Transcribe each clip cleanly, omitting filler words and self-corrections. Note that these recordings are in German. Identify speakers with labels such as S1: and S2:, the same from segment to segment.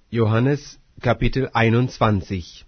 S1: Johannes Kapitel 21.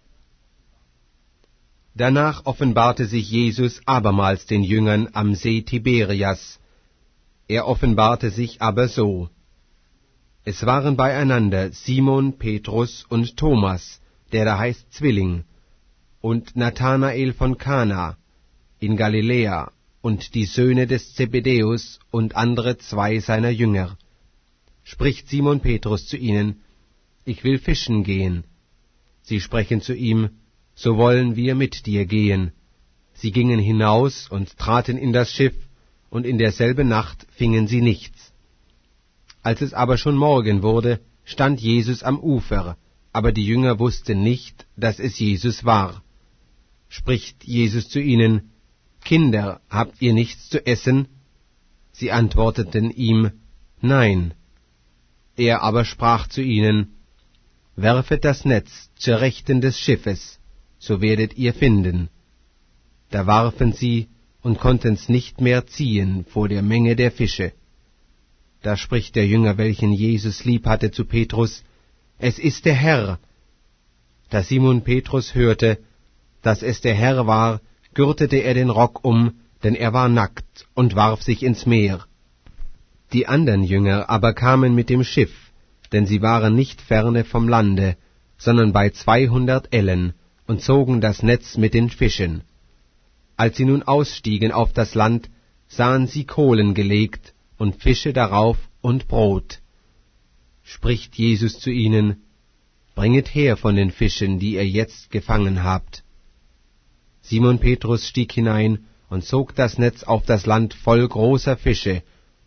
S1: Danach offenbarte sich Jesus abermals den Jüngern am See Tiberias. Er offenbarte sich aber so: Es waren beieinander Simon Petrus und Thomas, der da heißt Zwilling, und Nathanael von Kana in Galiläa, und die Söhne des Zebedäus und andere 2 seiner Jünger. Spricht Simon Petrus zu ihnen: Ich will fischen gehen. Sie sprechen zu ihm: So wollen wir mit dir gehen. Sie gingen hinaus und traten in das Schiff, und in derselben Nacht fingen sie nichts. Als es aber schon Morgen wurde, stand Jesus am Ufer, aber die Jünger wussten nicht, dass es Jesus war. Spricht Jesus zu ihnen: Kinder, habt ihr nichts zu essen? Sie antworteten ihm: Nein. Er aber sprach zu ihnen: Werfet das Netz zur Rechten des Schiffes, so werdet ihr finden. Da warfen sie und konnten's nicht mehr ziehen vor der Menge der Fische. Da spricht der Jünger, welchen Jesus lieb hatte, zu Petrus: Es ist der Herr. Da Simon Petrus hörte, dass es der Herr war, gürtete er den Rock um, denn er war nackt, und warf sich ins Meer. Die andern Jünger aber kamen mit dem Schiff, denn sie waren nicht ferne vom Lande, sondern bei 200 Ellen, und zogen das Netz mit den Fischen. Als sie nun ausstiegen auf das Land, sahen sie Kohlen gelegt, und Fische darauf und Brot. Spricht Jesus zu ihnen: Bringet her von den Fischen, die ihr jetzt gefangen habt. Simon Petrus stieg hinein und zog das Netz auf das Land voll großer Fische,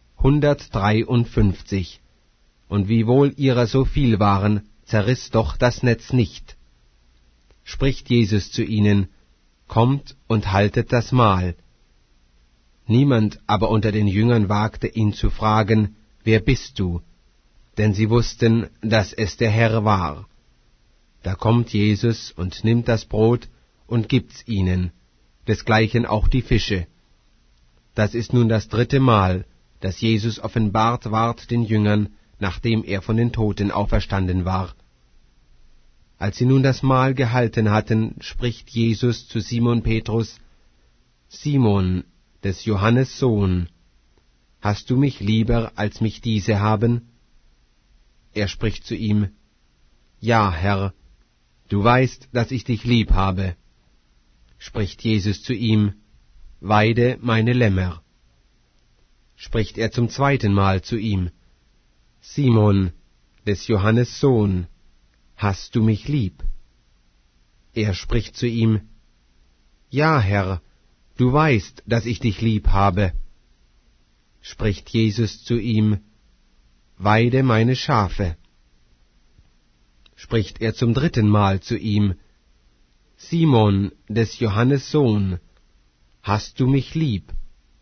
S1: 153. Und wiewohl ihrer so viel waren, zerriss doch das Netz nicht. Spricht Jesus zu ihnen: Kommt und haltet das Mahl. Niemand aber unter den Jüngern wagte ihn zu fragen: Wer bist du? Denn sie wussten, dass es der Herr war. Da kommt Jesus und nimmt das Brot und gibt's ihnen, desgleichen auch die Fische. Das ist nun das 3. Mal, dass Jesus offenbart ward den Jüngern, nachdem er von den Toten auferstanden war. Als sie nun das Mahl gehalten hatten, spricht Jesus zu Simon Petrus: Simon, des Johannes Sohn, hast du mich lieber, als mich diese haben? Er spricht zu ihm: Ja, Herr, du weißt, dass ich dich lieb habe. Spricht Jesus zu ihm: Weide meine Lämmer. Spricht er zum 2. Mal zu ihm: Simon, des Johannes Sohn, hast du mich lieb? Er spricht zu ihm: Ja, Herr, du weißt, dass ich dich lieb habe. Spricht Jesus zu ihm: Weide meine Schafe. Spricht er zum 3. Mal zu ihm: Simon, des Johannes Sohn, hast du mich lieb?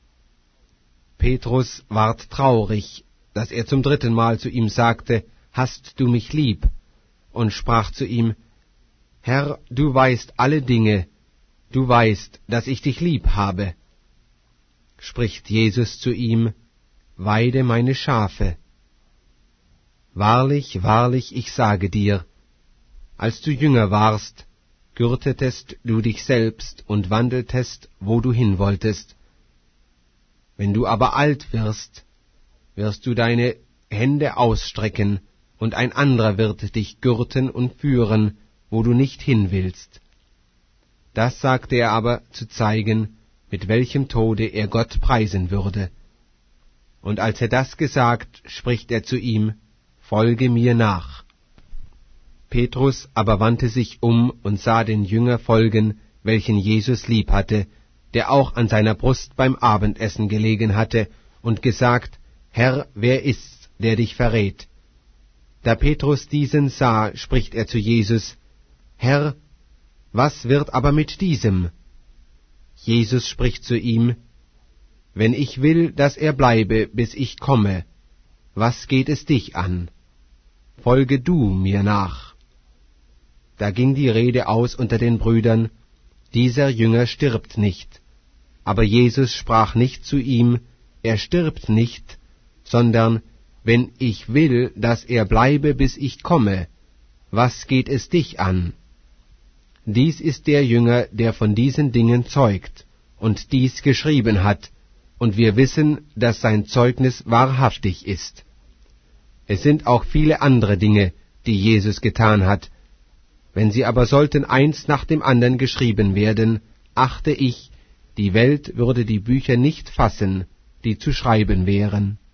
S1: Petrus ward traurig, dass er zum 3. Mal zu ihm sagte: Hast du mich lieb? Und sprach zu ihm: Herr, du weißt alle Dinge, du weißt, dass ich dich lieb habe. Spricht Jesus zu ihm: Weide meine Schafe. Wahrlich, wahrlich, ich sage dir, als du jünger warst, gürtetest du dich selbst und wandeltest, wo du hin wolltest. Wenn du aber alt wirst, wirst du deine Hände ausstrecken, und ein anderer wird dich gürten und führen, wo du nicht hin willst. Das sagte er aber, zu zeigen, mit welchem Tode er Gott preisen würde. Und als er das gesagt, spricht er zu ihm: Folge mir nach. Petrus aber wandte sich um und sah den Jünger folgen, welchen Jesus lieb hatte, der auch an seiner Brust beim Abendessen gelegen hatte, und gesagt: Herr, wer ist's, der dich verrät? Da Petrus diesen sah, spricht er zu Jesus: Herr, was wird aber mit diesem? Jesus spricht zu ihm: Wenn ich will, dass er bleibe, bis ich komme, was geht es dich an? Folge du mir nach. Da ging die Rede aus unter den Brüdern: Dieser Jünger stirbt nicht. Aber Jesus sprach nicht zu ihm: Er stirbt nicht, sondern: wenn ich will, dass er bleibe, bis ich komme, was geht es dich an? Dies ist der Jünger, der von diesen Dingen zeugt und dies geschrieben hat, und wir wissen, dass sein Zeugnis wahrhaftig ist. Es sind auch viele andere Dinge, die Jesus getan hat. Wenn sie aber sollten eins nach dem anderen geschrieben werden, achte ich, die Welt würde die Bücher nicht fassen, die zu schreiben wären.